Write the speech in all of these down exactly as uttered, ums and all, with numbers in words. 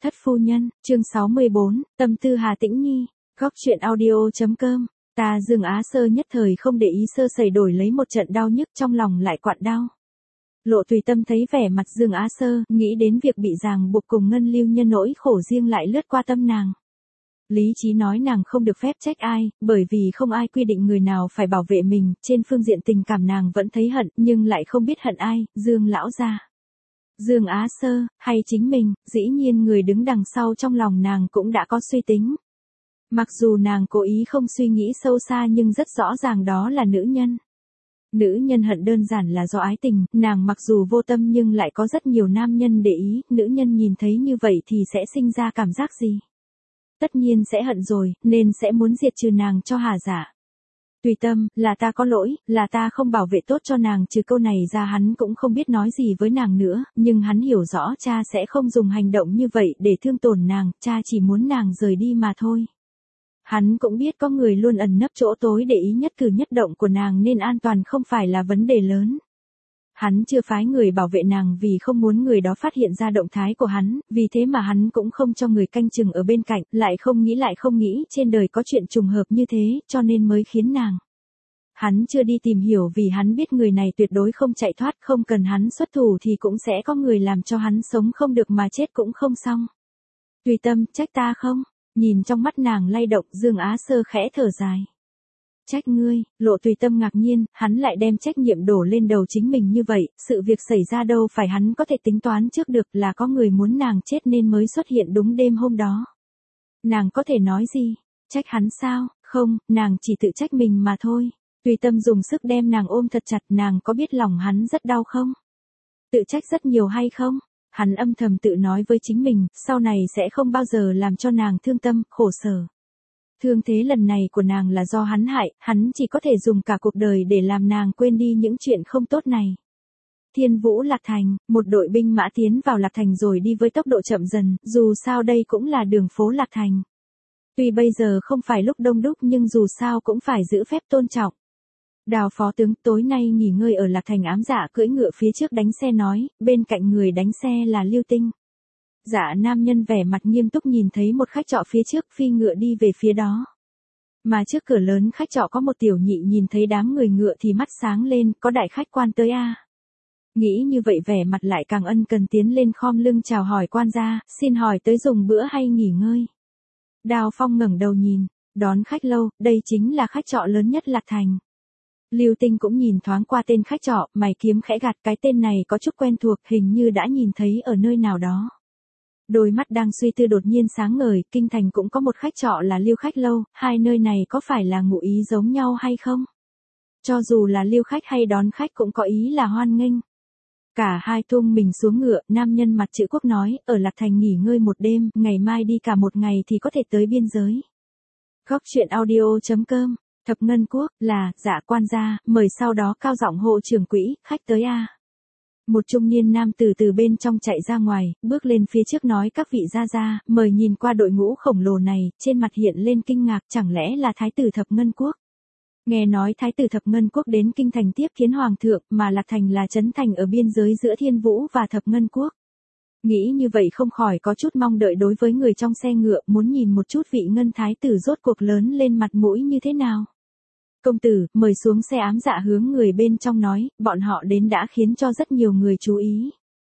Thất phu nhân, chương sáu mươi bốn, tâm tư Hà Tĩnh Nhi, góc truyện audio.com, ta Dương Á Sơ nhất thời không để ý sơ sẩy đổi lấy một trận đau nhức trong lòng lại quặn đau. Lộ Tùy Tâm thấy vẻ mặt Dương Á Sơ, nghĩ đến việc bị ràng buộc cùng Ngân Lưu Nhân nỗi khổ riêng lại lướt qua tâm nàng. Lý trí nói nàng không được phép trách ai, bởi vì không ai quy định người nào phải bảo vệ mình, trên phương diện tình cảm nàng vẫn thấy hận, nhưng lại không biết hận ai, Dương lão gia. Dương Á Sơ, hay chính mình, dĩ nhiên người đứng đằng sau trong lòng nàng cũng đã có suy tính. Mặc dù nàng cố ý không suy nghĩ sâu xa nhưng rất rõ ràng đó là nữ nhân. Nữ nhân hận đơn giản là do ái tình, nàng mặc dù vô tâm nhưng lại có rất nhiều nam nhân để ý, nữ nhân nhìn thấy như vậy thì sẽ sinh ra cảm giác gì? Tất nhiên sẽ hận rồi, nên sẽ muốn diệt trừ nàng cho hà giả. Tùy Tâm, là ta có lỗi, là ta không bảo vệ tốt cho nàng, trừ câu này ra hắn cũng không biết nói gì với nàng nữa, nhưng hắn hiểu rõ cha sẽ không dùng hành động như vậy để thương tổn nàng, cha chỉ muốn nàng rời đi mà thôi. Hắn cũng biết có người luôn ẩn nấp chỗ tối để ý nhất cử nhất động của nàng nên an toàn không phải là vấn đề lớn. Hắn chưa phái người bảo vệ nàng vì không muốn người đó phát hiện ra động thái của hắn, vì thế mà hắn cũng không cho người canh chừng ở bên cạnh, lại không nghĩ lại không nghĩ trên đời có chuyện trùng hợp như thế, cho nên mới khiến nàng. Hắn chưa đi tìm hiểu vì hắn biết người này tuyệt đối không chạy thoát, không cần hắn xuất thủ thì cũng sẽ có người làm cho hắn sống không được mà chết cũng không xong. Tùy Tâm, trách ta không? Nhìn trong mắt nàng lay động, Dương Á Sơ khẽ thở dài. Trách ngươi, Lộ Tùy Tâm ngạc nhiên, hắn lại đem trách nhiệm đổ lên đầu chính mình như vậy, sự việc xảy ra đâu phải hắn có thể tính toán trước được, là có người muốn nàng chết nên mới xuất hiện đúng đêm hôm đó. Nàng có thể nói gì? Trách hắn sao? Không, nàng chỉ tự trách mình mà thôi. Tùy Tâm dùng sức đem nàng ôm thật chặt, nàng có biết lòng hắn rất đau không? Tự trách rất nhiều hay không? Hắn âm thầm tự nói với chính mình, sau này sẽ không bao giờ làm cho nàng thương tâm, khổ sở. Thương thế lần này của nàng là do hắn hại, hắn chỉ có thể dùng cả cuộc đời để làm nàng quên đi những chuyện không tốt này. Thiên Vũ Lạc Thành, một đội binh mã tiến vào Lạc Thành rồi đi với tốc độ chậm dần, dù sao đây cũng là đường phố Lạc Thành. Tuy bây giờ không phải lúc đông đúc nhưng dù sao cũng phải giữ phép tôn trọng. Đào phó tướng tối nay nghỉ ngơi ở Lạc Thành, ám dạ cưỡi ngựa phía trước đánh xe nói, bên cạnh người đánh xe là Lưu Tinh. Dạ nam nhân vẻ mặt nghiêm túc nhìn thấy một khách trọ phía trước phi ngựa đi về phía đó. Mà trước cửa lớn khách trọ có một tiểu nhị nhìn thấy đám người ngựa thì mắt sáng lên, có đại khách quan tới a. À? Nghĩ như vậy vẻ mặt lại càng ân cần tiến lên khom lưng chào hỏi quan gia, xin hỏi tới dùng bữa hay nghỉ ngơi. Đào Phong ngẩng đầu nhìn, đón khách lâu, đây chính là khách trọ lớn nhất Lạc Thành. Lưu Tinh cũng nhìn thoáng qua tên khách trọ, mày kiếm khẽ gạt, cái tên này có chút quen thuộc, hình như đã nhìn thấy ở nơi nào đó. Đôi mắt đang suy tư đột nhiên sáng ngời, kinh thành cũng có một khách trọ là Lưu Khách Lâu, hai nơi này có phải là ngụ ý giống nhau hay không? Cho dù là lưu khách hay đón khách cũng có ý là hoan nghênh. Cả hai tung mình xuống ngựa, nam nhân mặt chữ quốc nói, ở Lạc Thành nghỉ ngơi một đêm, ngày mai đi cả một ngày thì có thể tới biên giới. Góc truyện audio.com, Thập Ngân Quốc, là, dạ quan gia, mời sau đó cao giọng hộ trưởng quỹ, khách tới a. Một trung niên nam từ từ bên trong chạy ra ngoài, bước lên phía trước nói các vị gia gia, mời nhìn qua đội ngũ khổng lồ này, trên mặt hiện lên kinh ngạc, chẳng lẽ là Thái tử Thập Ngân Quốc. Nghe nói Thái tử Thập Ngân Quốc đến kinh thành tiếp kiến hoàng thượng, mà Lạc Thành là trấn thành ở biên giới giữa Thiên Vũ và Thập Ngân Quốc. Nghĩ như vậy không khỏi có chút mong đợi đối với người trong xe ngựa, muốn nhìn một chút vị Ngân Thái tử rốt cuộc lớn lên mặt mũi như thế nào. Công tử, mời xuống xe, ám dạ hướng người bên trong nói, bọn họ đến đã khiến cho rất nhiều người chú ý.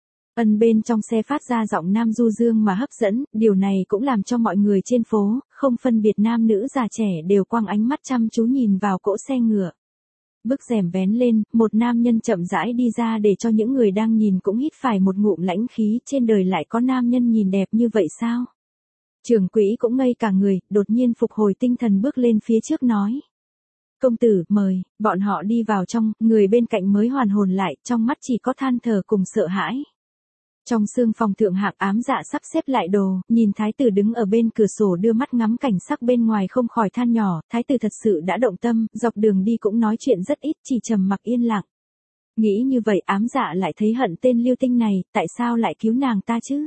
Ân bên trong xe phát ra giọng nam du dương mà hấp dẫn, điều này cũng làm cho mọi người trên phố, không phân biệt nam nữ già trẻ đều quăng ánh mắt chăm chú nhìn vào cỗ xe ngựa. Bức rèm vén lên, một nam nhân chậm rãi đi ra để cho những người đang nhìn cũng hít phải một ngụm lãnh khí, trên đời lại có nam nhân nhìn đẹp như vậy sao? Trưởng quỹ cũng ngây cả người, đột nhiên phục hồi tinh thần bước lên phía trước nói. Công tử, mời, bọn họ đi vào trong, người bên cạnh mới hoàn hồn lại, trong mắt chỉ có than thở cùng sợ hãi. Trong sương phòng thượng hạng, ám dạ sắp xếp lại đồ, nhìn thái tử đứng ở bên cửa sổ đưa mắt ngắm cảnh sắc bên ngoài không khỏi than nhỏ, thái tử thật sự đã động tâm, dọc đường đi cũng nói chuyện rất ít, chỉ trầm mặc yên lặng. Nghĩ như vậy ám dạ lại thấy hận tên Lưu Tinh này, tại sao lại cứu nàng ta chứ?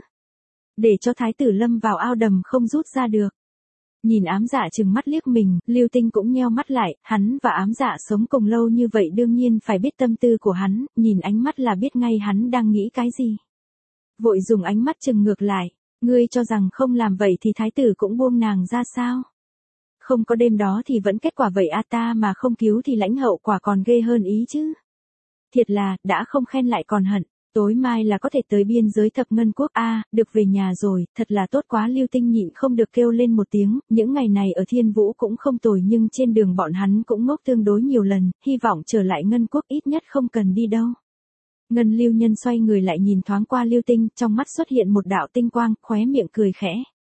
Để cho thái tử lâm vào ao đầm không rút ra được. Nhìn ám dạ trừng mắt liếc mình, Lưu Tinh cũng nheo mắt lại, hắn và ám dạ sống cùng lâu như vậy đương nhiên phải biết tâm tư của hắn, nhìn ánh mắt là biết ngay hắn đang nghĩ cái gì. Vội dùng ánh mắt trừng ngược lại, Ngươi cho rằng không làm vậy thì thái tử cũng buông nàng ra sao? Không có đêm đó thì vẫn kết quả vậy a, ta mà không cứu thì lãnh hậu quả còn ghê hơn ý chứ. Thiệt là, đã không khen lại còn hận. Tối mai là có thể tới biên giới thập ngân quốc a, à, được về nhà rồi, thật là tốt quá. Lưu Tinh nhịn không được kêu lên một tiếng, những ngày này ở Thiên Vũ cũng không tồi nhưng trên đường bọn hắn cũng ngốc tương đối nhiều lần, hy vọng trở lại ngân quốc ít nhất không cần đi đâu. Ngân Lưu Nhân xoay người lại nhìn thoáng qua Lưu Tinh, trong mắt xuất hiện một đạo tinh quang, khóe miệng cười khẽ.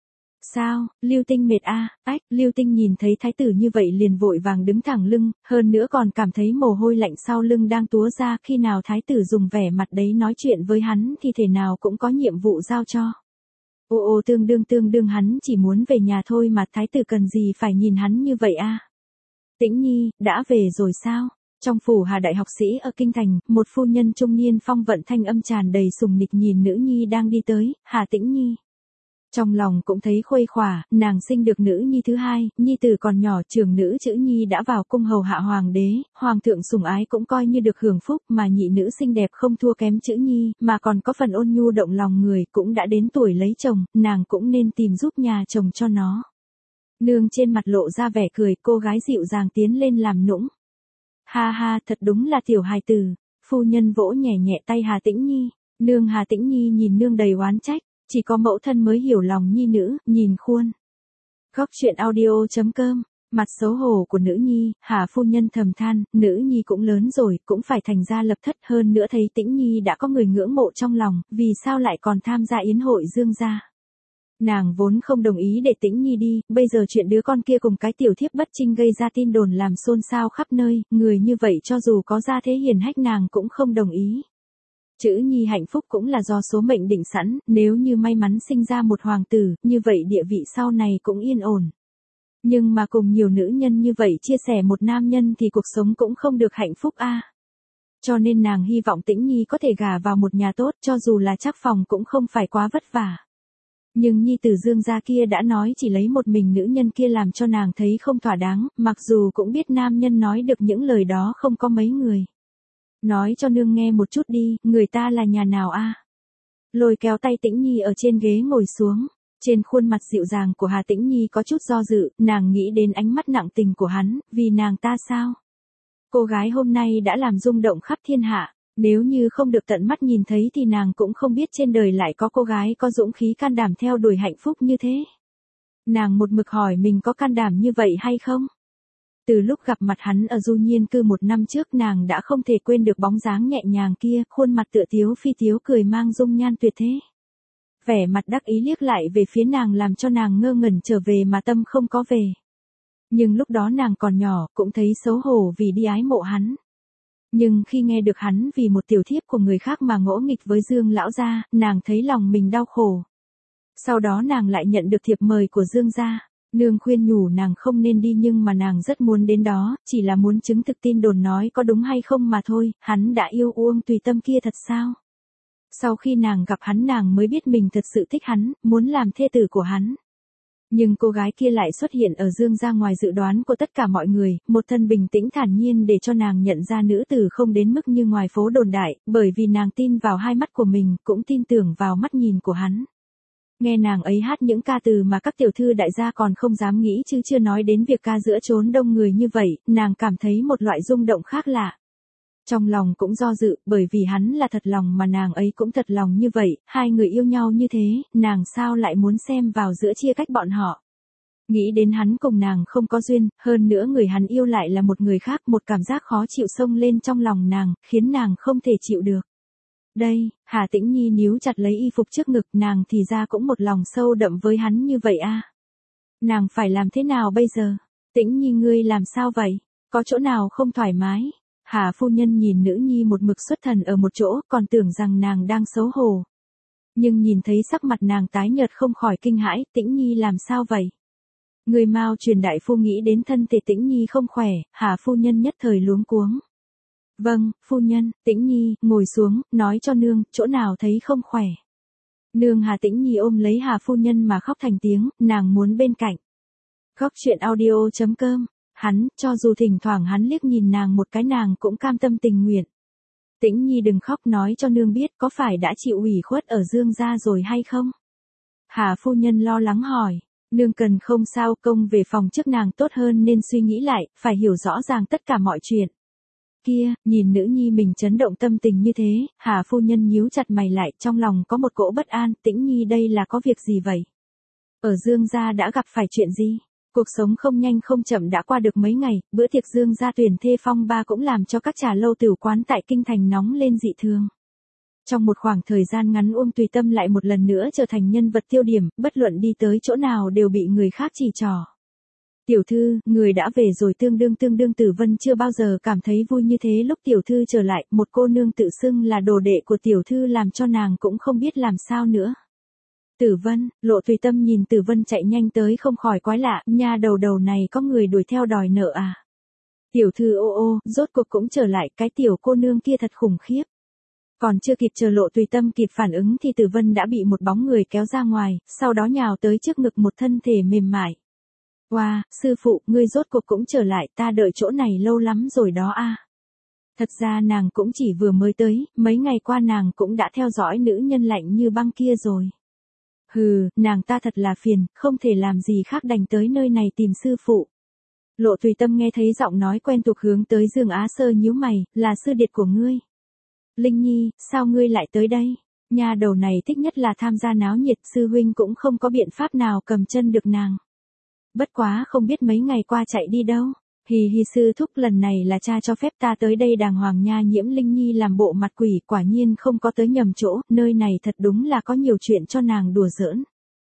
Sao, Lưu Tinh mệt a, à? Ách, Lưu Tinh nhìn thấy thái tử như vậy liền vội vàng đứng thẳng lưng, hơn nữa còn cảm thấy mồ hôi lạnh sau lưng đang túa ra, khi nào thái tử dùng vẻ mặt đấy nói chuyện với hắn thì thể nào cũng có nhiệm vụ giao cho. Ô ô tương đương tương đương hắn chỉ muốn về nhà thôi mà thái tử cần gì phải nhìn hắn như vậy a. À? Tĩnh Nhi, đã về rồi sao? Trong phủ Hà đại học sĩ ở Kinh Thành, một phu nhân trung niên phong vận thanh âm tràn đầy sùng nịch nhìn nữ nhi đang đi tới, Hà Tĩnh Nhi. Trong lòng cũng thấy khuây khỏa, nàng sinh được nữ nhi thứ hai, nhi tử còn nhỏ, trưởng nữ chữ Nhi đã vào cung hầu hạ hoàng đế, hoàng thượng sủng ái cũng coi như được hưởng phúc, mà nhị nữ xinh đẹp không thua kém chữ Nhi, mà còn có phần ôn nhu động lòng người, cũng đã đến tuổi lấy chồng, nàng cũng nên tìm giúp nhà chồng cho nó. Nương trên mặt lộ ra vẻ cười, cô gái dịu dàng tiến lên làm nũng. Ha ha, thật đúng là tiểu hài tử. Phu nhân vỗ nhẹ nhẹ tay Hà Tĩnh Nhi. Nương Hà Tĩnh Nhi nhìn nương đầy oán trách, chỉ có mẫu thân mới hiểu lòng nhi nữ, nhìn khuôn. Góc truyện audio chấm com, mặt xấu hổ của nữ nhi, Hà phu nhân thầm than, nữ nhi cũng lớn rồi, cũng phải thành gia lập thất, hơn nữa thấy Tĩnh Nhi đã có người ngưỡng mộ trong lòng, vì sao lại còn tham gia yến hội Dương gia. Nàng vốn không đồng ý để Tĩnh Nhi đi, bây giờ chuyện đứa con kia cùng cái tiểu thiếp bất trinh gây ra tin đồn làm xôn xao khắp nơi, người như vậy cho dù có gia thế hiền hách nàng cũng không đồng ý. Chữ Nhi hạnh phúc cũng là do số mệnh định sẵn, nếu như may mắn sinh ra một hoàng tử, như vậy địa vị sau này cũng yên ổn. Nhưng mà cùng nhiều nữ nhân như vậy chia sẻ một nam nhân thì cuộc sống cũng không được hạnh phúc a. À. Cho nên nàng hy vọng Tĩnh Nhi có thể gả vào một nhà tốt, cho dù là trắc phòng cũng không phải quá vất vả. Nhưng nhi tử Dương gia kia đã nói chỉ lấy một mình nữ nhân kia làm cho nàng thấy không thỏa đáng, mặc dù cũng biết nam nhân nói được những lời đó không có mấy người. Nói cho nương nghe một chút đi, người ta là nhà nào a? À? Lôi kéo tay Tĩnh Nhi ở trên ghế ngồi xuống, trên khuôn mặt dịu dàng của Hà Tĩnh Nhi có chút do dự, nàng nghĩ đến ánh mắt nặng tình của hắn, vì nàng ta sao? Cô gái hôm nay đã làm rung động khắp thiên hạ. Nếu như không được tận mắt nhìn thấy thì nàng cũng không biết trên đời lại có cô gái có dũng khí can đảm theo đuổi hạnh phúc như thế. Nàng một mực hỏi mình có can đảm như vậy hay không? Từ lúc gặp mặt hắn ở Du Nhiên cư một năm trước nàng đã không thể quên được bóng dáng nhẹ nhàng kia, khuôn mặt tựa tiếu phi tiếu cười mang dung nhan tuyệt thế. Vẻ mặt đắc ý liếc lại về phía nàng làm cho nàng ngơ ngẩn trở về mà tâm không có về. Nhưng lúc đó nàng còn nhỏ, cũng thấy xấu hổ vì đi ái mộ hắn. Nhưng khi nghe được hắn vì một tiểu thiếp của người khác mà ngỗ nghịch với Dương lão gia, nàng thấy lòng mình đau khổ. Sau đó nàng lại nhận được thiệp mời của Dương gia. Nương khuyên nhủ nàng không nên đi nhưng mà nàng rất muốn đến đó, chỉ là muốn chứng thực tin đồn nói có đúng hay không mà thôi, hắn đã yêu Uông Tùy Tâm kia thật sao? Sau khi nàng gặp hắn nàng mới biết mình thật sự thích hắn, muốn làm thê tử của hắn. Nhưng cô gái kia lại xuất hiện ở Dương gia ngoài dự đoán của tất cả mọi người, một thân bình tĩnh thản nhiên để cho nàng nhận ra nữ tử không đến mức như ngoài phố đồn đại, bởi vì nàng tin vào hai mắt của mình, cũng tin tưởng vào mắt nhìn của hắn. Nghe nàng ấy hát những ca từ mà các tiểu thư đại gia còn không dám nghĩ chứ chưa nói đến việc ca giữa chốn đông người như vậy, nàng cảm thấy một loại rung động khác lạ. Trong lòng cũng do dự, bởi vì hắn là thật lòng mà nàng ấy cũng thật lòng như vậy, hai người yêu nhau như thế, nàng sao lại muốn xem vào giữa chia cách bọn họ. Nghĩ đến hắn cùng nàng không có duyên, hơn nữa người hắn yêu lại là một người khác, một cảm giác khó chịu xông lên trong lòng nàng, khiến nàng không thể chịu được. Đây, Hà Tĩnh Nhi níu chặt lấy y phục trước ngực, nàng thì ra cũng một lòng sâu đậm với hắn như vậy a. À. Nàng phải làm thế nào bây giờ? Tĩnh Nhi ngươi làm sao vậy? Có chỗ nào không thoải mái? Hà phu nhân nhìn nữ nhi một mực xuất thần ở một chỗ, còn tưởng rằng nàng đang xấu hổ. Nhưng nhìn thấy sắc mặt nàng tái nhợt không khỏi kinh hãi, Tĩnh Nhi làm sao vậy? Người mau truyền đại phu nghĩ đến thân thể Tĩnh Nhi không khỏe, Hà phu nhân nhất thời luống cuống. Vâng, phu nhân, Tĩnh Nhi, ngồi xuống, nói cho nương, chỗ nào thấy không khỏe. Nương Hà Tĩnh Nhi ôm lấy Hà phu nhân mà khóc thành tiếng, nàng muốn bên cạnh. Góc truyện audio chấm com, hắn, cho dù thỉnh thoảng hắn liếc nhìn nàng một cái nàng cũng cam tâm tình nguyện. Tĩnh Nhi đừng khóc, nói cho nương biết có phải đã chịu ủy khuất ở Dương gia rồi hay không? Hà phu nhân lo lắng hỏi. Nương cần không sao, công về phòng trước nàng tốt hơn nên suy nghĩ lại, phải hiểu rõ ràng tất cả mọi chuyện. Kia, nhìn nữ nhi mình chấn động tâm tình như thế, Hà phu nhân nhíu chặt mày lại, trong lòng có một cỗ bất an, Tĩnh Nhi đây là có việc gì vậy? Ở Dương gia đã gặp phải chuyện gì? Cuộc sống không nhanh không chậm đã qua được mấy ngày, bữa tiệc Dương gia tuyển thê phong ba cũng làm cho các trà lâu tửu quán tại kinh thành nóng lên dị thường. Trong một khoảng thời gian ngắn Uông Tùy Tâm lại một lần nữa trở thành nhân vật tiêu điểm, bất luận đi tới chỗ nào đều bị người khác chỉ trỏ. Tiểu thư, người đã về rồi. Tương đương tương đương Tử Vân chưa bao giờ cảm thấy vui như thế lúc tiểu thư trở lại, một cô nương tự xưng là đồ đệ của tiểu thư làm cho nàng cũng không biết làm sao nữa. Tử Vân, Lộ Tùy Tâm nhìn Tử Vân chạy nhanh tới không khỏi quái lạ, nha đầu đầu này có người đuổi theo đòi nợ à? Tiểu thư ô ô, rốt cuộc cũng trở lại, cái tiểu cô nương kia thật khủng khiếp. Còn chưa kịp chờ Lộ Tùy Tâm kịp phản ứng thì Tử Vân đã bị một bóng người kéo ra ngoài, sau đó nhào tới trước ngực một thân thể mềm mại. Wow, sư phụ, ngươi rốt cuộc cũng trở lại, ta đợi chỗ này lâu lắm rồi đó a. À. Thật ra nàng cũng chỉ vừa mới tới, mấy ngày qua nàng cũng đã theo dõi nữ nhân lạnh như băng kia rồi. Hừ, nàng ta thật là phiền, không thể làm gì khác đành tới nơi này tìm sư phụ. Lộ Tùy Tâm nghe thấy giọng nói quen thuộc hướng tới Dương Á Sơ nhíu mày, là sư điệt của ngươi. Linh Nhi, sao ngươi lại tới đây? Nhà đầu này thích nhất là tham gia náo nhiệt, sư huynh cũng không có biện pháp nào cầm chân được nàng. Bất quá không biết mấy ngày qua chạy đi đâu. Hì hì, sư thúc, lần này là cha cho phép ta tới đây đàng hoàng nha. Nhiễm Linh Nhi làm bộ mặt quỷ, quả nhiên không có tới nhầm chỗ, nơi này thật đúng là có nhiều chuyện cho nàng đùa giỡn.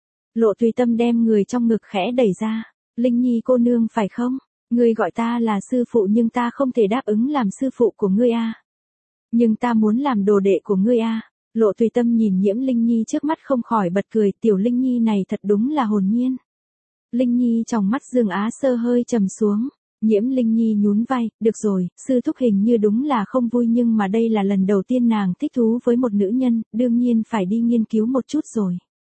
Lộ Tùy Tâm đem người trong ngực khẽ đẩy ra. Linh Nhi cô nương phải không? Ngươi gọi ta là sư phụ nhưng ta không thể đáp ứng làm sư phụ của ngươi a. Nhưng ta muốn làm đồ đệ của ngươi a. Lộ Tùy Tâm nhìn Nhiễm Linh Nhi trước mắt không khỏi bật cười, tiểu Linh Nhi này thật đúng là hồn nhiên. Linh Nhi trong mắt Dương Á Sơ hơi trầm xuống. Nhiễm Linh Nhi nhún vai, được rồi, sư thúc hình như đúng là không vui nhưng mà đây là lần đầu tiên nàng thích thú với một nữ nhân, đương nhiên phải đi nghiên cứu một chút rồi.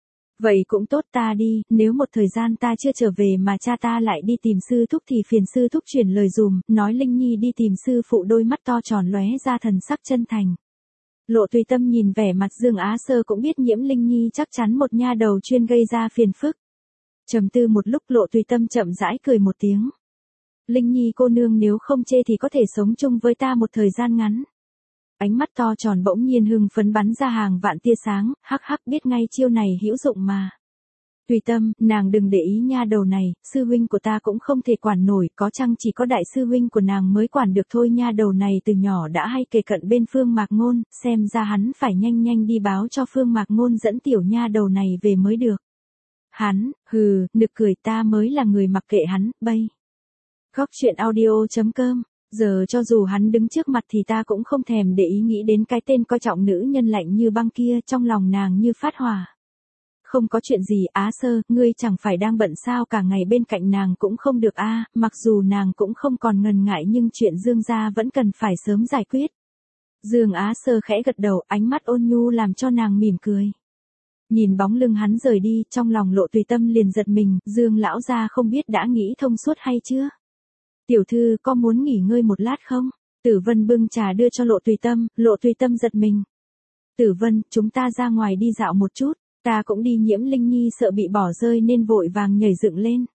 Vậy cũng tốt, ta đi, nếu một thời gian ta chưa trở về mà cha ta lại đi tìm sư thúc thì phiền sư thúc chuyển lời dùm, nói Linh Nhi đi tìm sư phụ. Đôi mắt to tròn lóe ra thần sắc chân thành. Lộ Tùy Tâm nhìn vẻ mặt Dương Á Sơ cũng biết Nhiễm Linh Nhi chắc chắn một nha đầu chuyên gây ra phiền phức. Trầm tư một lúc Lộ Tùy Tâm chậm rãi cười một tiếng. Linh Nhi cô nương nếu không chê thì có thể sống chung với ta một thời gian ngắn. Ánh mắt to tròn bỗng nhiên hưng phấn bắn ra hàng vạn tia sáng, hắc hắc, biết ngay chiêu này hữu dụng mà. Tùy Tâm, nàng đừng để ý nha đầu này, sư huynh của ta cũng không thể quản nổi, có chăng chỉ có đại sư huynh của nàng mới quản được thôi. Nha đầu này từ nhỏ đã hay kề cận bên Phương Mạc Ngôn, xem ra hắn phải nhanh nhanh đi báo cho Phương Mạc Ngôn dẫn tiểu nha đầu này về mới được. Hắn, hừ, nực cười, ta mới là người mặc kệ hắn, bây. Góc truyện audio chấm com, giờ cho dù hắn đứng trước mặt thì ta cũng không thèm để ý nghĩ đến cái tên coi trọng nữ nhân lạnh như băng kia, trong lòng nàng như phát hỏa. Không có chuyện gì, Á Sơ, ngươi chẳng phải đang bận sao, cả ngày bên cạnh nàng cũng không được a. À, mặc dù nàng cũng không còn ngần ngại nhưng chuyện Dương gia vẫn cần phải sớm giải quyết. Dương Á Sơ khẽ gật đầu, ánh mắt ôn nhu làm cho nàng mỉm cười. Nhìn bóng lưng hắn rời đi, trong lòng Lộ Tùy Tâm liền giật mình, Dương lão gia không biết đã nghĩ thông suốt hay chưa? Tiểu thư có muốn nghỉ ngơi một lát không? Tử Vân bưng trà đưa cho Lộ Tùy Tâm, Lộ Tùy Tâm giật mình. Tử Vân, chúng ta ra ngoài đi dạo một chút, ta cũng đi. Nhiễm Linh Nhi sợ bị bỏ rơi nên vội vàng nhảy dựng lên.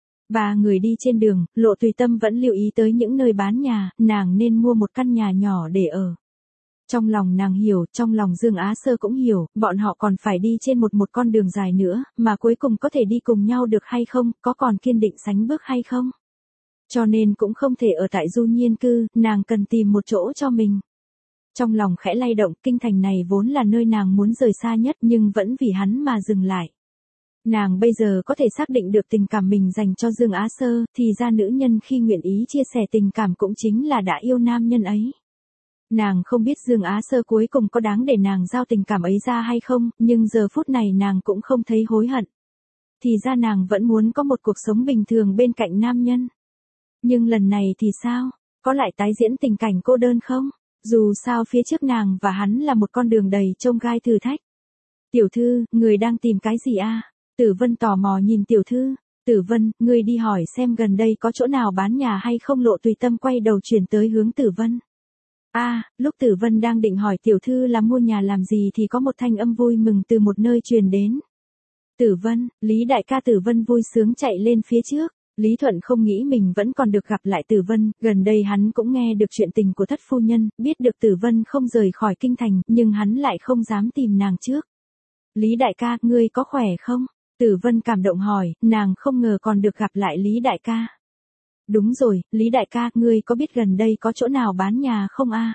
Ba người đi trên đường, Lộ Tùy Tâm vẫn lưu ý tới những nơi bán nhà, nàng nên mua một căn nhà nhỏ để ở. Trong lòng nàng hiểu, trong lòng Dương Á Sơ cũng hiểu, bọn họ còn phải đi trên một một con đường dài nữa, mà cuối cùng có thể đi cùng nhau được hay không, có còn kiên định sánh bước hay không. Cho nên cũng không thể ở tại Du Nhiên cư, nàng cần tìm một chỗ cho mình. Trong lòng khẽ lay động, kinh thành này vốn là nơi nàng muốn rời xa nhất nhưng vẫn vì hắn mà dừng lại. Nàng bây giờ có thể xác định được tình cảm mình dành cho Dương Á Sơ, thì ra nữ nhân khi nguyện ý chia sẻ tình cảm cũng chính là đã yêu nam nhân ấy. Nàng không biết Dương Á Sơ cuối cùng có đáng để nàng giao tình cảm ấy ra hay không, nhưng giờ phút này nàng cũng không thấy hối hận. Thì ra nàng vẫn muốn có một cuộc sống bình thường bên cạnh nam nhân. Nhưng lần này thì sao? Có lại tái diễn tình cảnh cô đơn không? Dù sao phía trước nàng và hắn là một con đường đầy chông gai thử thách. Tiểu thư, người đang tìm cái gì a? À? Tử Vân tò mò nhìn tiểu thư. Tử Vân, người đi hỏi xem gần đây có chỗ nào bán nhà hay không. Lộ Tùy Tâm quay đầu chuyển tới hướng Tử Vân. A, à, lúc Tử Vân đang định hỏi tiểu thư là mua nhà làm gì thì có một thanh âm vui mừng từ một nơi truyền đến. Tử Vân, Lý đại ca. Tử Vân vui sướng chạy lên phía trước. Lý Thuận không nghĩ mình vẫn còn được gặp lại Tử Vân, gần đây hắn cũng nghe được chuyện tình của thất phu nhân, biết được Tử Vân không rời khỏi kinh thành, nhưng hắn lại không dám tìm nàng trước. Lý đại ca, ngươi có khỏe không? Tử Vân cảm động hỏi, nàng không ngờ còn được gặp lại Lý đại ca. Đúng rồi, Lý đại ca, ngươi có biết gần đây có chỗ nào bán nhà không a?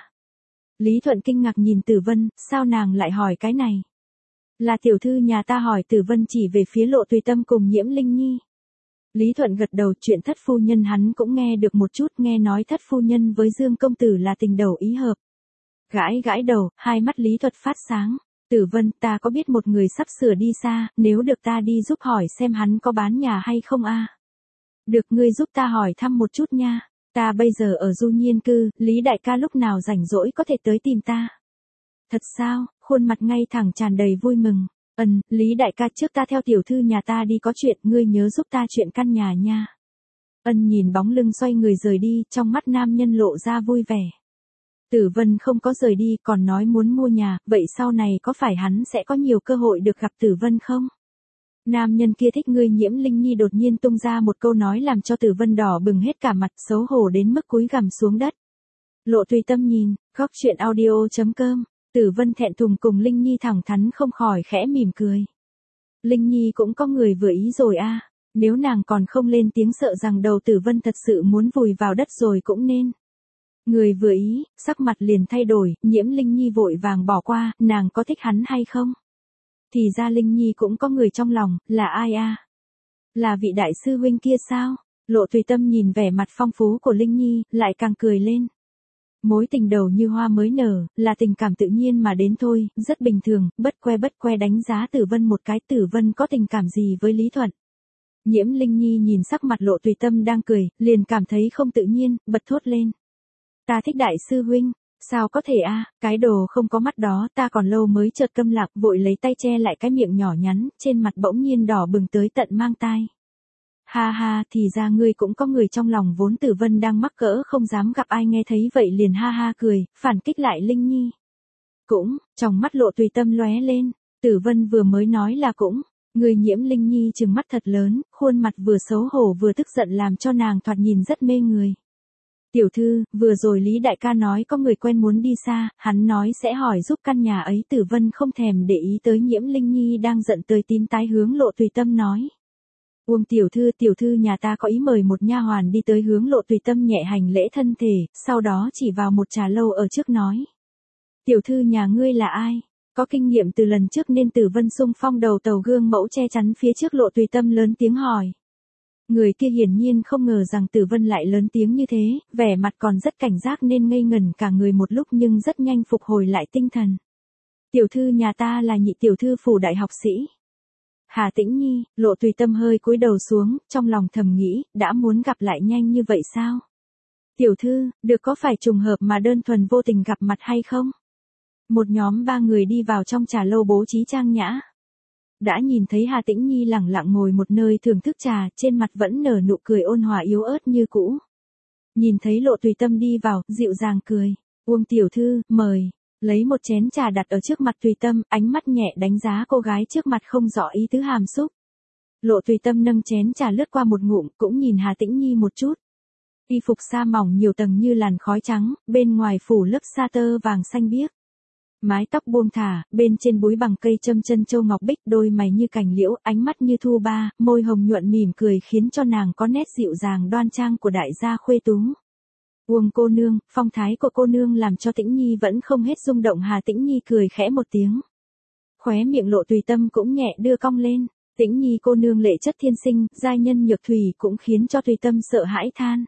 Lý Thuận kinh ngạc nhìn Tử Vân, sao nàng lại hỏi cái này? Là tiểu thư nhà ta hỏi. Tử Vân chỉ về phía Lộ Tùy Tâm cùng Nhiễm Linh Nhi. Lý Thuận gật đầu, chuyện thất phu nhân hắn cũng nghe được một chút, nghe nói thất phu nhân với Dương công tử là tình đầu ý hợp. Gãi gãi đầu, hai mắt Lý Thuận phát sáng. Tử Vân, ta có biết một người sắp sửa đi xa, nếu được ta đi giúp hỏi xem hắn có bán nhà hay không a? Được, ngươi giúp ta hỏi thăm một chút nha. Ta bây giờ ở Du Nhiên cư, Lý đại ca lúc nào rảnh rỗi có thể tới tìm ta. Thật sao? Khuôn mặt ngay thẳng tràn đầy vui mừng. Ừm, Lý đại ca, trước ta theo tiểu thư nhà ta đi có chuyện, ngươi nhớ giúp ta chuyện căn nhà nha. Ân nhìn bóng lưng xoay người rời đi, trong mắt nam nhân lộ ra vui vẻ. Tử Vân không có rời đi, còn nói muốn mua nhà, vậy sau này có phải hắn sẽ có nhiều cơ hội được gặp Tử Vân không? Nam nhân kia thích ngươi. Nhiễm Linh Nhi đột nhiên tung ra một câu nói làm cho Tử Vân đỏ bừng hết cả mặt, xấu hổ đến mức cúi gằm xuống đất. Lộ Tùy Tâm nhìn, góc truyện audio chấm com. Tử Vân thẹn thùng cùng Linh Nhi thẳng thắn không khỏi khẽ mỉm cười. Linh Nhi cũng có người vừa ý rồi a, à. Nếu nàng còn không lên tiếng sợ rằng đầu Tử Vân thật sự muốn vùi vào đất rồi cũng nên. Người vừa ý, sắc mặt liền thay đổi, Nhiễm Linh Nhi vội vàng bỏ qua, nàng có thích hắn hay không? Thì ra Linh Nhi cũng có người trong lòng, là ai a? À? Là vị đại sư huynh kia sao? Lộ Tùy Tâm nhìn vẻ mặt phong phú của Linh Nhi, lại càng cười lên. Mối tình đầu như hoa mới nở, là tình cảm tự nhiên mà đến thôi, rất bình thường, bất que bất que đánh giá Tử Vân một cái. Tử Vân có tình cảm gì với Lý Thuận? Nhiễm Linh Nhi nhìn sắc mặt Lộ Tùy Tâm đang cười, liền cảm thấy không tự nhiên, bật thốt lên. Ta thích đại sư huynh, sao có thể a, à? Cái đồ không có mắt đó. Ta còn lâu mới chợt câm lạc, vội lấy tay che lại cái miệng nhỏ nhắn, trên mặt bỗng nhiên đỏ bừng tới tận mang tai. Ha ha, thì ra ngươi cũng có người trong lòng. Vốn Tử Vân đang mắc cỡ không dám gặp ai, nghe thấy vậy liền ha ha cười, phản kích lại Linh Nhi. Cũng, trong mắt Lộ Tùy Tâm lóe lên, Tử Vân vừa mới nói là cũng, người. Nhiễm Linh Nhi trừng mắt thật lớn, khuôn mặt vừa xấu hổ vừa tức giận làm cho nàng thoạt nhìn rất mê người. Tiểu thư, vừa rồi Lý đại ca nói có người quen muốn đi xa, hắn nói sẽ hỏi giúp căn nhà ấy. Tử Vân không thèm để ý tới Nhiễm Linh Nhi đang giận tới tím tái, hướng Lộ Tùy Tâm nói. Uông tiểu thư, tiểu thư nhà ta có ý mời một nha hoàn đi tới. Hướng Lộ Tùy Tâm nhẹ hành lễ thân thể, sau đó chỉ vào một trà lâu ở trước nói. Tiểu thư nhà ngươi là ai? Có kinh nghiệm từ lần trước nên Tử Vân xung phong đầu tàu gương mẫu che chắn phía trước. Lộ Tùy Tâm lớn tiếng hỏi. Người kia hiển nhiên không ngờ rằng Tử Vân lại lớn tiếng như thế, vẻ mặt còn rất cảnh giác nên ngây ngẩn cả người một lúc nhưng rất nhanh phục hồi lại tinh thần. Tiểu thư nhà ta là nhị tiểu thư phủ đại học sĩ. Hà Tĩnh Nhi. Lộ Tùy Tâm hơi cúi đầu xuống, trong lòng thầm nghĩ, đã muốn gặp lại nhanh như vậy sao? Tiểu thư, được, có phải trùng hợp mà đơn thuần vô tình gặp mặt hay không? Một nhóm ba người đi vào trong trà lâu bố trí trang nhã. Đã nhìn thấy Hà Tĩnh Nhi lẳng lặng ngồi một nơi thưởng thức trà, trên mặt vẫn nở nụ cười ôn hòa yếu ớt như cũ. Nhìn thấy Lộ Tùy Tâm đi vào, dịu dàng cười. Uông tiểu thư, mời. Lấy một chén trà đặt ở trước mặt Tùy Tâm, ánh mắt nhẹ đánh giá cô gái trước mặt không rõ ý tứ hàm xúc. Lộ Tùy Tâm nâng chén trà lướt qua một ngụm, cũng nhìn Hà Tĩnh Nhi một chút. Y phục sa mỏng nhiều tầng như làn khói trắng, bên ngoài phủ lớp sa tơ vàng xanh biếc. Mái tóc buông thả, bên trên búi bằng cây châm chân châu ngọc bích, đôi mày như cành liễu, ánh mắt như thu ba, môi hồng nhuận mỉm cười khiến cho nàng có nét dịu dàng đoan trang của đại gia khuê tú. Uông cô nương, phong thái của cô nương làm cho Tĩnh Nhi vẫn không hết rung động. Hà Tĩnh Nhi cười khẽ một tiếng. Khóe miệng Lộ Tùy Tâm cũng nhẹ đưa cong lên. Tĩnh Nhi cô nương lệ chất thiên sinh, giai nhân nhược thủy cũng khiến cho Tùy Tâm sợ hãi than.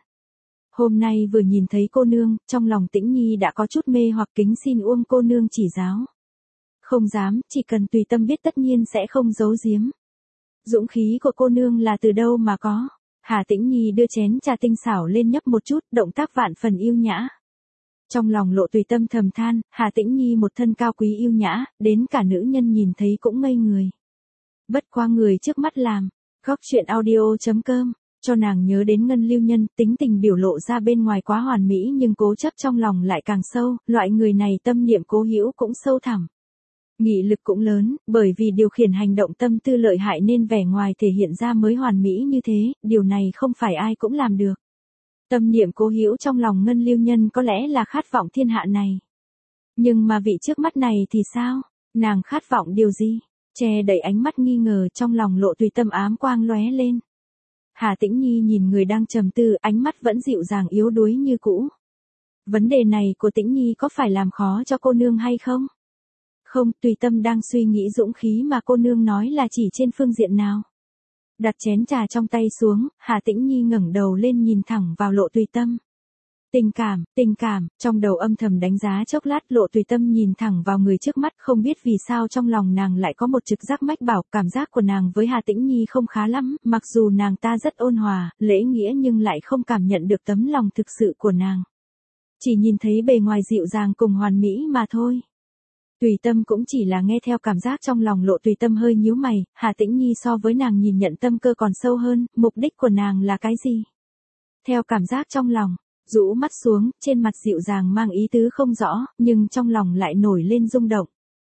Hôm nay vừa nhìn thấy cô nương, trong lòng Tĩnh Nhi đã có chút mê hoặc, kính xin Uông cô nương chỉ giáo. Không dám, chỉ cần Tùy Tâm biết tất nhiên sẽ không giấu giếm. Dũng khí của cô nương là từ đâu mà có? Hà Tĩnh Nhi đưa chén trà tinh xảo lên nhấp một chút, động tác vạn phần yêu nhã. Trong lòng Lộ Tùy Tâm thầm than, Hà Tĩnh Nhi một thân cao quý yêu nhã, đến cả nữ nhân nhìn thấy cũng ngây người. Bất qua người trước mắt làm, góc truyện audio chấm com, cho nàng nhớ đến Ngân Lưu Nhân, tính tình biểu lộ ra bên ngoài quá hoàn mỹ nhưng cố chấp trong lòng lại càng sâu, loại người này tâm niệm cố hữu cũng sâu thẳm. Nghị lực cũng lớn, bởi vì điều khiển hành động tâm tư lợi hại nên vẻ ngoài thể hiện ra mới hoàn mỹ như thế, điều này không phải ai cũng làm được. Tâm niệm Cố Hữu trong lòng Ngân Lưu Nhân có lẽ là khát vọng thiên hạ này. Nhưng mà vị trước mắt này thì sao? Nàng khát vọng điều gì? Che đậy ánh mắt nghi ngờ trong lòng Lộ Tùy Tâm ám quang lóe lên. Hà Tĩnh Nhi nhìn người đang trầm tư, ánh mắt vẫn dịu dàng yếu đuối như cũ. Vấn đề này của Tĩnh Nhi có phải làm khó cho cô nương hay không? Không, Tùy Tâm đang suy nghĩ dũng khí mà cô nương nói là chỉ trên phương diện nào. Đặt chén trà trong tay xuống, Hà Tĩnh Nhi ngẩng đầu lên nhìn thẳng vào Lộ Tùy Tâm. Tình cảm, tình cảm, trong đầu âm thầm đánh giá chốc lát, Lộ Tùy Tâm nhìn thẳng vào người trước mắt, không biết vì sao trong lòng nàng lại có một trực giác mách bảo, cảm giác của nàng với Hà Tĩnh Nhi không khá lắm, mặc dù nàng ta rất ôn hòa, lễ nghĩa nhưng lại không cảm nhận được tấm lòng thực sự của nàng. Chỉ nhìn thấy bề ngoài dịu dàng cùng hoàn mỹ mà thôi. Tùy Tâm cũng chỉ là nghe theo cảm giác trong lòng. Lộ Tùy Tâm hơi nhíu mày, Hà Tĩnh Nhi so với nàng nhìn nhận tâm cơ còn sâu hơn, mục đích của nàng là cái gì? Theo cảm giác trong lòng, rũ mắt xuống, trên mặt dịu dàng mang ý tứ không rõ, nhưng trong lòng lại nổi lên rung động.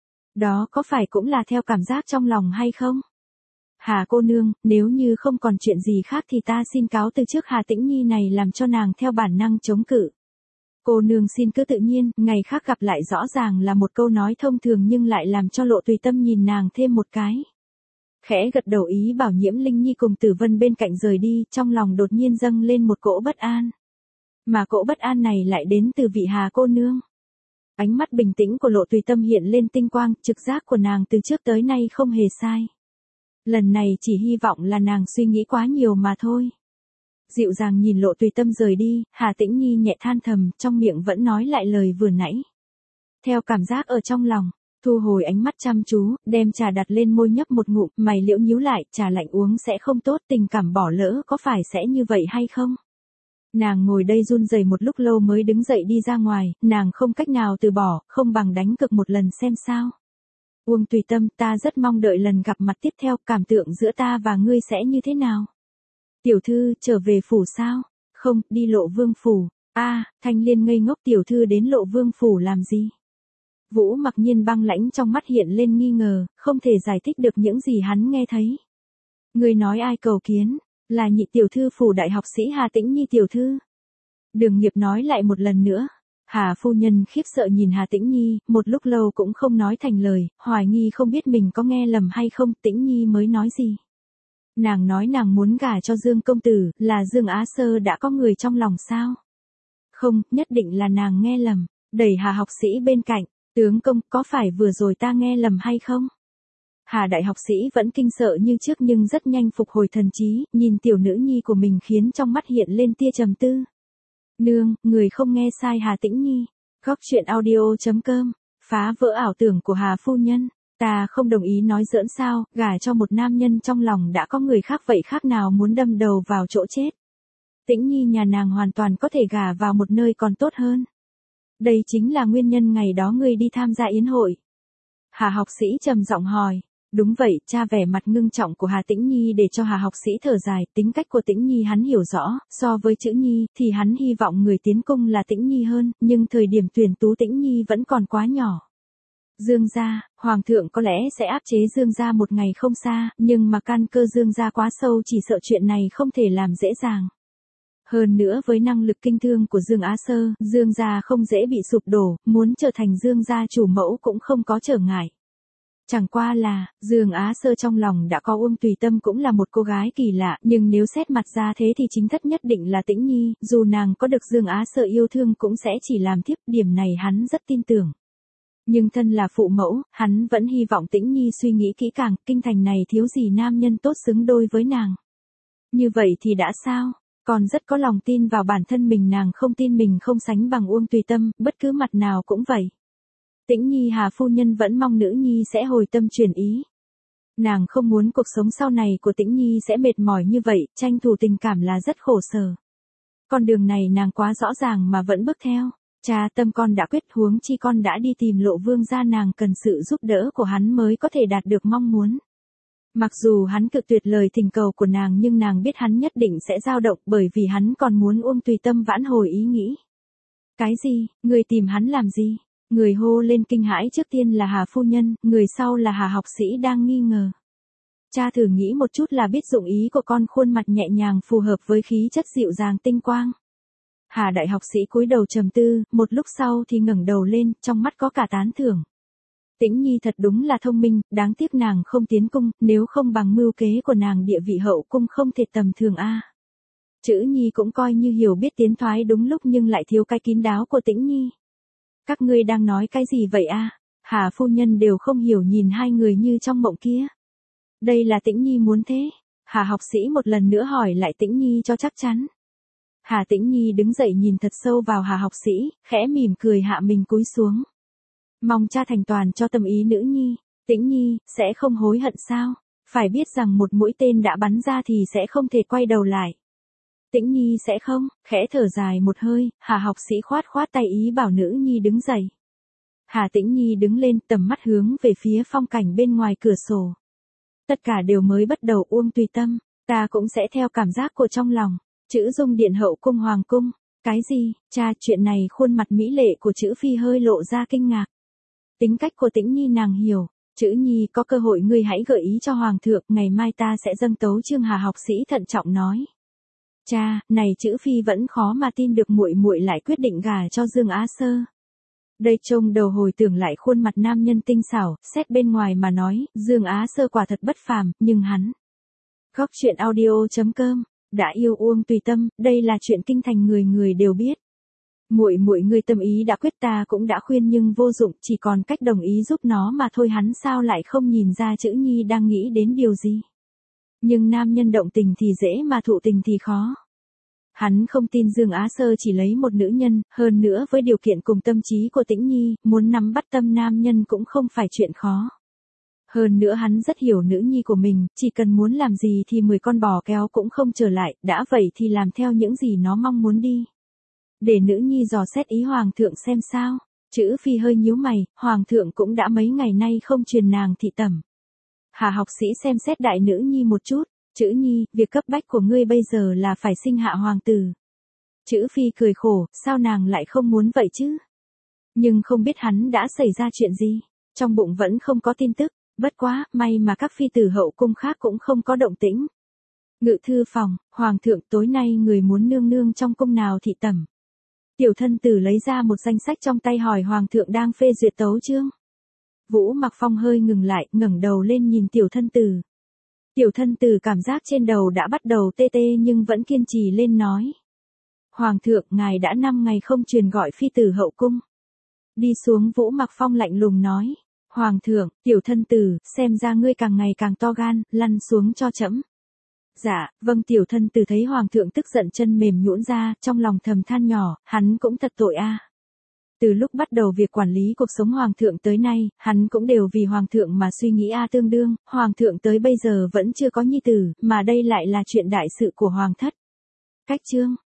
Đó có phải cũng là theo cảm giác trong lòng hay không? Hà cô nương, nếu như không còn chuyện gì khác thì ta xin cáo từ trước. Hà Tĩnh Nhi này làm cho nàng theo bản năng chống cự. Cô nương xin cứ tự nhiên, ngày khác gặp lại. Rõ ràng là một câu nói thông thường nhưng lại làm cho Lộ Tùy Tâm nhìn nàng thêm một cái. Khẽ gật đầu ý bảo Nhiễm Linh Nhi cùng Tử Vân bên cạnh rời đi, trong lòng đột nhiên dâng lên một cỗ bất an. Mà cỗ bất an này lại đến từ vị Hà cô nương. Ánh mắt bình tĩnh của Lộ Tùy Tâm hiện lên tinh quang, trực giác của nàng từ trước tới nay không hề sai. Lần này chỉ hy vọng là nàng suy nghĩ quá nhiều mà thôi. Dịu dàng nhìn Lộ Tùy Tâm rời đi, Hà Tĩnh Nhi nhẹ than thầm, trong miệng vẫn nói lại lời vừa nãy. Theo cảm giác ở trong lòng, thu hồi ánh mắt chăm chú, đem trà đặt lên môi nhấp một ngụm, mày liễu nhíu lại, trà lạnh uống sẽ không tốt, tình cảm bỏ lỡ có phải sẽ như vậy hay không? Nàng ngồi đây run rẩy một lúc lâu mới đứng dậy đi ra ngoài, nàng không cách nào từ bỏ, không bằng đánh cược một lần xem sao. Uông Tùy Tâm, ta rất mong đợi lần gặp mặt tiếp theo, cảm tưởng giữa ta và ngươi sẽ như thế nào? Tiểu thư, trở về phủ sao? Không, đi Lộ Vương phủ. A, à, Thanh Liên ngây ngốc, tiểu thư đến Lộ Vương phủ làm gì? Vũ Mặc Nhiên băng lãnh trong mắt hiện lên nghi ngờ, không thể giải thích được những gì hắn nghe thấy. Ngươi nói ai cầu kiến? Là nhị tiểu thư phủ đại học sĩ Hà Tĩnh Nhi tiểu thư. Đường Nghiệp nói lại một lần nữa. Hà phu nhân khiếp sợ nhìn Hà Tĩnh Nhi, một lúc lâu cũng không nói thành lời, hoài nghi không biết mình có nghe lầm hay không. Tĩnh Nhi mới nói gì? Nàng nói nàng muốn gả cho Dương công tử, là Dương Á Sơ đã có người trong lòng sao? Không, nhất định là nàng nghe lầm. Đẩy Hà học sĩ bên cạnh, tướng công, có phải vừa rồi ta nghe lầm hay không? Hà đại học sĩ vẫn kinh sợ như trước nhưng rất nhanh phục hồi thần trí, nhìn tiểu nữ nhi của mình khiến trong mắt hiện lên tia trầm tư. Nương, người không nghe sai. Hà Tĩnh Nhi. Góc truyện audio chấm com. Phá vỡ ảo tưởng của Hà phu nhân. Ta không đồng ý nói giỡn sao, gả cho một nam nhân trong lòng đã có người khác vậy khác nào muốn đâm đầu vào chỗ chết. Tĩnh Nhi nhà nàng hoàn toàn có thể gả vào một nơi còn tốt hơn. Đây chính là nguyên nhân ngày đó ngươi đi tham gia yến hội. Hà học sĩ trầm giọng hỏi. Đúng vậy, cha. Vẻ mặt ngưng trọng của Hà Tĩnh Nhi để cho Hà học sĩ thở dài, tính cách của Tĩnh Nhi hắn hiểu rõ, so với chữ Nhi thì hắn hy vọng người tiến cung là Tĩnh Nhi hơn, nhưng thời điểm tuyển tú Tĩnh Nhi vẫn còn quá nhỏ. Dương gia, hoàng thượng có lẽ sẽ áp chế Dương gia một ngày không xa, nhưng mà căn cơ Dương gia quá sâu, chỉ sợ chuyện này không thể làm dễ dàng. Hơn nữa với năng lực kinh thương của Dương Á Sơ, Dương gia không dễ bị sụp đổ, muốn trở thành Dương gia chủ mẫu cũng không có trở ngại. Chẳng qua là, Dương Á Sơ trong lòng đã có Uông Tùy Tâm cũng là một cô gái kỳ lạ, nhưng nếu xét mặt ra thế thì chính thất nhất định là Tĩnh Nhi, dù nàng có được Dương Á Sơ yêu thương cũng sẽ chỉ làm thiếp, điểm này hắn rất tin tưởng. Nhưng thân là phụ mẫu, hắn vẫn hy vọng Tĩnh Nhi suy nghĩ kỹ càng, kinh thành này thiếu gì nam nhân tốt xứng đôi với nàng. Như vậy thì đã sao? Còn rất có lòng tin vào bản thân mình, nàng không tin mình không sánh bằng Uông Tùy Tâm, bất cứ mặt nào cũng vậy. Tĩnh Nhi Hà phu nhân vẫn mong nữ nhi sẽ hồi tâm chuyển ý. Nàng không muốn cuộc sống sau này của Tĩnh Nhi sẽ mệt mỏi như vậy, tranh thủ tình cảm là rất khổ sở. Con đường này nàng quá rõ ràng mà vẫn bước theo. Cha, tâm con đã quyết, huống chi con đã đi tìm Lộ Vương gia, nàng cần sự giúp đỡ của hắn mới có thể đạt được mong muốn. Mặc dù hắn cự tuyệt lời thỉnh cầu của nàng nhưng nàng biết hắn nhất định sẽ dao động bởi vì hắn còn muốn Uông Tùy Tâm vãn hồi ý nghĩ. Cái gì, người tìm hắn làm gì? Người hô lên kinh hãi trước tiên là Hà phu nhân, người sau là Hà học sĩ đang nghi ngờ. Cha thử nghĩ một chút là biết dụng ý của con, khuôn mặt nhẹ nhàng phù hợp với khí chất dịu dàng tinh quang. Hà đại học sĩ cúi đầu trầm tư, một lúc sau thì ngẩng đầu lên, trong mắt có cả tán thưởng. Tĩnh Nhi thật đúng là thông minh, đáng tiếc nàng không tiến cung, nếu không bằng mưu kế của nàng địa vị hậu cung không thể tầm thường a. Chữ Nhi cũng coi như hiểu biết tiến thoái đúng lúc nhưng lại thiếu cái kín đáo của Tĩnh Nhi. Các ngươi đang nói cái gì vậy a? Hà phu nhân đều không hiểu nhìn hai người như trong mộng kia. Đây là Tĩnh Nhi muốn thế. Hà học sĩ một lần nữa hỏi lại Tĩnh Nhi cho chắc chắn. Hà Tĩnh Nhi đứng dậy nhìn thật sâu vào Hà học sĩ, khẽ mỉm cười hạ mình cúi xuống. Mong cha thành toàn cho tâm ý nữ nhi. Tĩnh Nhi, sẽ không hối hận sao? Phải biết rằng một mũi tên đã bắn ra thì sẽ không thể quay đầu lại. Tĩnh Nhi sẽ không, khẽ thở dài một hơi, Hà học sĩ khoát khoát tay ý bảo nữ nhi đứng dậy. Hà Tĩnh Nhi đứng lên, tầm mắt hướng về phía phong cảnh bên ngoài cửa sổ. Tất cả đều mới bắt đầu, Uông tùy tâm, ta cũng sẽ theo cảm giác của trong lòng. Chữ Dung điện hậu cung hoàng cung. Cái gì, cha, chuyện này? Khuôn mặt mỹ lệ của chữ Phi hơi lộ ra kinh ngạc. Tính cách của Tĩnh Nhi nàng hiểu. Chữ Nhi, có cơ hội ngươi hãy gợi ý cho hoàng thượng, ngày mai ta sẽ dâng tấu chương. Hà học sĩ thận trọng nói. Cha, này chữ Phi vẫn khó mà tin được muội muội lại quyết định gả cho Dương Á Sơ. Đây trông đầu hồi tưởng lại khuôn mặt nam nhân tinh xảo, xét bên ngoài mà nói, Dương Á Sơ quả thật bất phàm, nhưng hắn. Góc truyện audio chấm com, đã yêu Uông tùy tâm, đây là chuyện kinh thành người người đều biết. Muội muội ngươi tâm ý đã quyết, ta cũng đã khuyên nhưng vô dụng, chỉ còn cách đồng ý giúp nó mà thôi. Hắn sao lại không nhìn ra chữ Nhi đang nghĩ đến điều gì? Nhưng nam nhân động tình thì dễ mà thụ tình thì khó. Hắn không tin Dương Á Sơ chỉ lấy một nữ nhân, hơn nữa với điều kiện cùng tâm trí của Tĩnh Nhi, muốn nắm bắt tâm nam nhân cũng không phải chuyện khó. Hơn nữa hắn rất hiểu nữ nhi của mình, chỉ cần muốn làm gì thì mười con bò kéo cũng không trở lại, đã vậy thì làm theo những gì nó mong muốn đi. Để nữ nhi dò xét ý hoàng thượng xem sao. Chữ Phi hơi nhíu mày, hoàng thượng cũng đã mấy ngày nay không truyền nàng thị tẩm. Hà học sĩ xem xét đại nữ nhi một chút. Chữ Nhi, việc cấp bách của ngươi bây giờ là phải sinh hạ hoàng tử. Chữ Phi cười khổ, sao nàng lại không muốn vậy chứ? Nhưng không biết hắn đã xảy ra chuyện gì. Trong bụng vẫn không có tin tức, bất quá, may mà các phi tử hậu cung khác cũng không có động tĩnh. Ngự thư phòng, hoàng thượng, tối nay người muốn nương nương trong cung nào thị tẩm. Tiểu thân tử lấy ra một danh sách trong tay hỏi hoàng thượng đang phê duyệt tấu chương. Vũ Mặc Phong hơi ngừng lại, ngẩng đầu lên nhìn tiểu thân tử. Tiểu thân tử cảm giác trên đầu đã bắt đầu tê tê nhưng vẫn kiên trì lên nói. Hoàng thượng, ngài đã năm ngày không truyền gọi phi tử hậu cung. Đi xuống, Vũ Mặc Phong lạnh lùng nói. Hoàng thượng, tiểu thân tử, xem ra ngươi càng ngày càng to gan, lăn xuống cho trẫm. Dạ, vâng. Tiểu thân tử thấy hoàng thượng tức giận chân mềm nhũn ra, trong lòng thầm than nhỏ, hắn cũng thật tội a. Từ lúc bắt đầu việc quản lý cuộc sống hoàng thượng tới nay, hắn cũng đều vì hoàng thượng mà suy nghĩ a tương đương, hoàng thượng tới bây giờ vẫn chưa có nhi tử, mà đây lại là chuyện đại sự của hoàng thất. Cách chương